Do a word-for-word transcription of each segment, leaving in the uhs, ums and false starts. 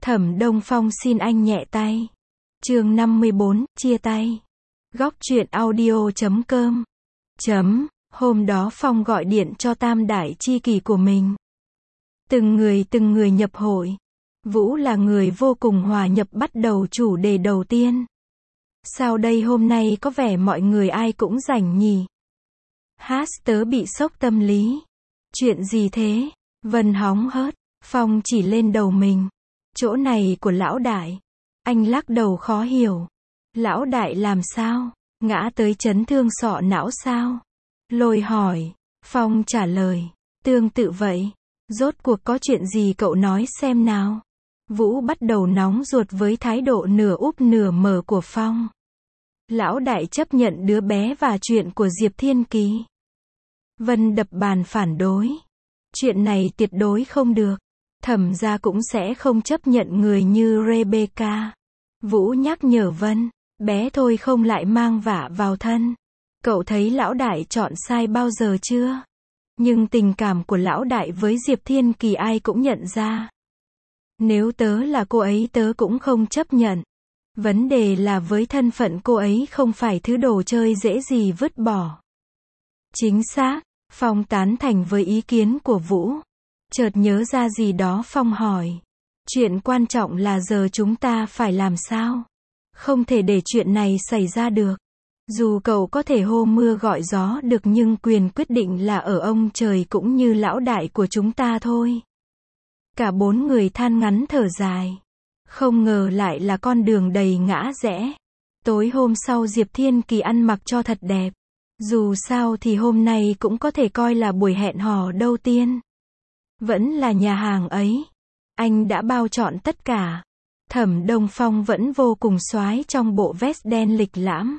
Thẩm Đông Phong xin anh nhẹ tay. Chương năm mươi bốn, chia tay. Góc truyện audio chấm com. Chấm, hôm đó Phong gọi điện cho tam đại chi kỷ của mình. Từng người từng người nhập hội. Vũ là người vô cùng hòa nhập bắt đầu chủ đề đầu tiên. Sao đây hôm nay có vẻ mọi người ai cũng rảnh nhỉ? Hát tớ bị sốc tâm lý. Chuyện gì thế? Vân hóng hớt. Phong chỉ lên đầu mình. Chỗ này của lão đại. Anh lắc đầu khó hiểu. Lão đại làm sao? Ngã tới chấn thương sọ não sao? Lôi hỏi. Phong trả lời. Tương tự vậy. Rốt cuộc có chuyện gì cậu nói xem nào? Vũ bắt đầu nóng ruột với thái độ nửa úp nửa mở của Phong. Lão đại chấp nhận đứa bé và chuyện của Diệp Thiên Kỳ. Vân đập bàn phản đối. Chuyện này tuyệt đối không được. Thẩm gia cũng sẽ không chấp nhận người như Rebecca. Vũ nhắc nhở Vân. Bé thôi không lại mang vạ vào thân. Cậu thấy lão đại chọn sai bao giờ chưa? Nhưng tình cảm của lão đại với Diệp Thiên Kỳ ai cũng nhận ra. Nếu tớ là cô ấy tớ cũng không chấp nhận. Vấn đề là với thân phận cô ấy không phải thứ đồ chơi dễ gì vứt bỏ. Chính xác, Phong tán thành với ý kiến của Vũ. Chợt nhớ ra gì đó Phong hỏi. Chuyện quan trọng là giờ chúng ta phải làm sao? Không thể để chuyện này xảy ra được. Dù cậu có thể hô mưa gọi gió được nhưng quyền quyết định là ở ông trời cũng như lão đại của chúng ta thôi. Cả bốn người than ngắn thở dài. Không ngờ lại là con đường đầy ngã rẽ. Tối hôm sau Diệp Thiên Kỳ ăn mặc cho thật đẹp. Dù sao thì hôm nay cũng có thể coi là buổi hẹn hò đầu tiên. Vẫn là nhà hàng ấy. Anh đã bao trọn tất cả. Thẩm Đông Phong vẫn vô cùng soái trong bộ vest đen lịch lãm.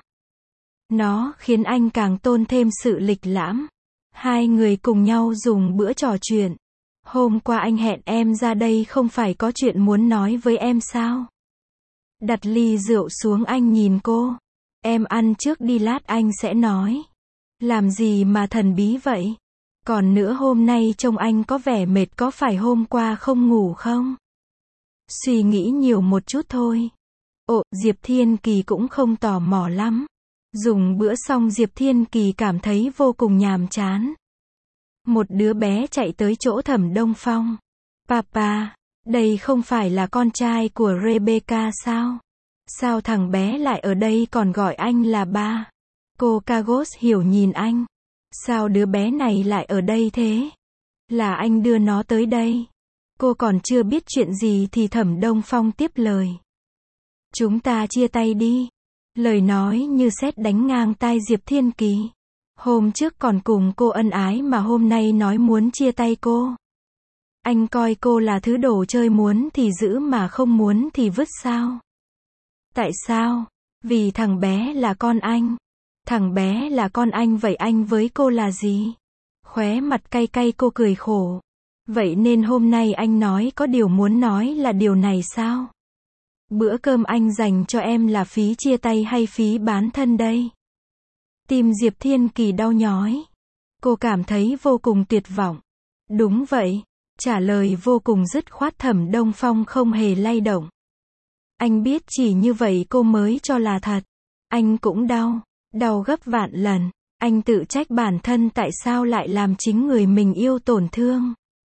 Nó khiến anh càng tôn thêm sự lịch lãm. Hai người cùng nhau dùng bữa trò chuyện. Hôm qua anh hẹn em ra đây không phải có chuyện muốn nói với em sao? Đặt ly rượu xuống anh nhìn cô. Em ăn trước đi lát anh sẽ nói. Làm gì mà thần bí vậy? Còn nữa hôm nay trông anh có vẻ mệt có phải hôm qua không ngủ không? Suy nghĩ nhiều một chút thôi. Ồ, Diệp Thiên Kỳ cũng không tò mò lắm. Dùng bữa xong Diệp Thiên Kỳ cảm thấy vô cùng nhàm chán. Một đứa bé chạy tới chỗ Thẩm Đông Phong. Papa, đây không phải là con trai của Rebecca sao? Sao thằng bé lại ở đây còn gọi anh là ba? Cô Cagos hiểu nhìn anh. Sao đứa bé này lại ở đây thế? Là anh đưa nó tới đây. Cô còn chưa biết chuyện gì thì Thẩm Đông Phong tiếp lời. Chúng ta chia tay đi. Lời nói như sét đánh ngang tai Diệp Thiên Kỳ. Hôm trước còn cùng cô ân ái mà hôm nay nói muốn chia tay cô. Anh coi cô là thứ đồ chơi muốn thì giữ mà không muốn thì vứt sao? Tại sao? Vì thằng bé là con anh. Thằng bé là con anh vậy anh với cô là gì? Khóe mặt cay cay cô cười khổ. Vậy nên hôm nay anh nói có điều muốn nói là điều này sao? Bữa cơm anh dành cho em là phí chia tay hay phí bán thân đây? Tim Diệp Thiên Kỳ đau nhói. Cô cảm thấy vô cùng tuyệt vọng. Đúng vậy. Trả lời vô cùng dứt khoát. Thẩm Đông Phong không hề lay động. Anh biết chỉ như vậy cô mới cho là thật. Anh cũng đau. Đau gấp vạn lần. Anh tự trách bản thân tại sao lại làm chính người mình yêu tổn thương.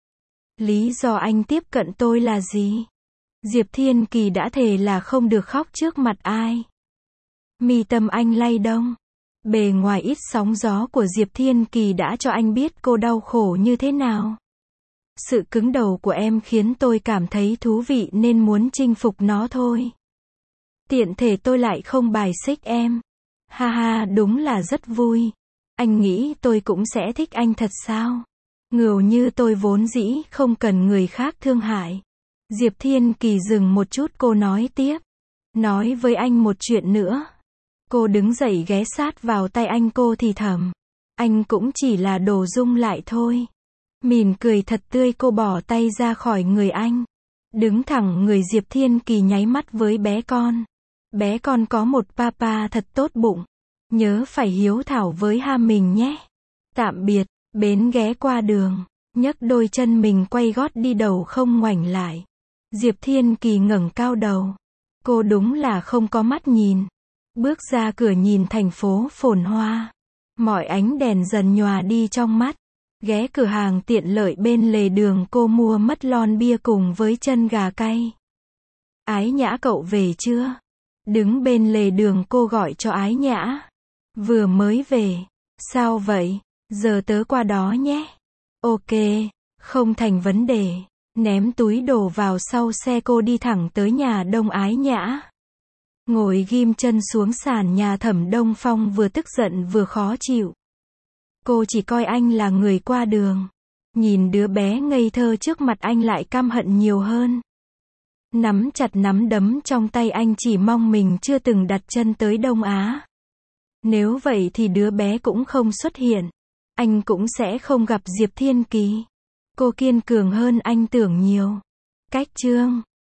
Lý do anh tiếp cận tôi là gì? Diệp Thiên Kỳ đã thề là không được khóc trước mặt ai. Mi tâm anh lay động. Bề ngoài ít sóng gió của Diệp Thiên Kỳ đã cho anh biết cô đau khổ như thế nào. Sự cứng đầu của em khiến tôi cảm thấy thú vị nên muốn chinh phục nó thôi. Tiện thể tôi lại không bài xích em. Ha ha, đúng là rất vui. Anh nghĩ tôi cũng sẽ thích anh thật sao? Ngầu như tôi vốn dĩ không cần người khác thương hại. Diệp Thiên Kỳ dừng một chút cô nói tiếp. Nói với anh một chuyện nữa. Cô đứng dậy ghé sát vào tay anh cô thì thầm. Anh cũng chỉ là đồ dung lại thôi. Mỉm cười thật tươi cô bỏ tay ra khỏi người anh. Đứng thẳng người Diệp Thiên Kỳ nháy mắt với bé con. Bé con có một papa thật tốt bụng. Nhớ phải hiếu thảo với ha mình nhé. Tạm biệt, bến ghé qua đường. Nhấc đôi chân mình quay gót đi đầu không ngoảnh lại. Diệp Thiên Kỳ ngẩng cao đầu. Cô đúng là không có mắt nhìn. Bước ra cửa nhìn thành phố phồn hoa. Mọi ánh đèn dần nhòa đi trong mắt. Ghé cửa hàng tiện lợi bên lề đường cô mua mất lon bia cùng với chân gà cay. Ái Nhã cậu về chưa? Đứng bên lề đường cô gọi cho Ái Nhã. Vừa mới về. Sao vậy? Giờ tớ qua đó nhé. Ok, không thành vấn đề. Ném túi đồ vào sau xe cô đi thẳng tới nhà Đông Ái Nhã. Ngồi ghim chân xuống sàn nhà Thẩm Đông Phong vừa tức giận vừa khó chịu. Cô chỉ coi anh là người qua đường. Nhìn đứa bé ngây thơ trước mặt anh lại căm hận nhiều hơn. Nắm chặt nắm đấm trong tay anh chỉ mong mình chưa từng đặt chân tới Đông Á. Nếu vậy thì đứa bé cũng không xuất hiện. Anh cũng sẽ không gặp Diệp Thiên Kỳ. Cô kiên cường hơn anh tưởng nhiều. Cách chương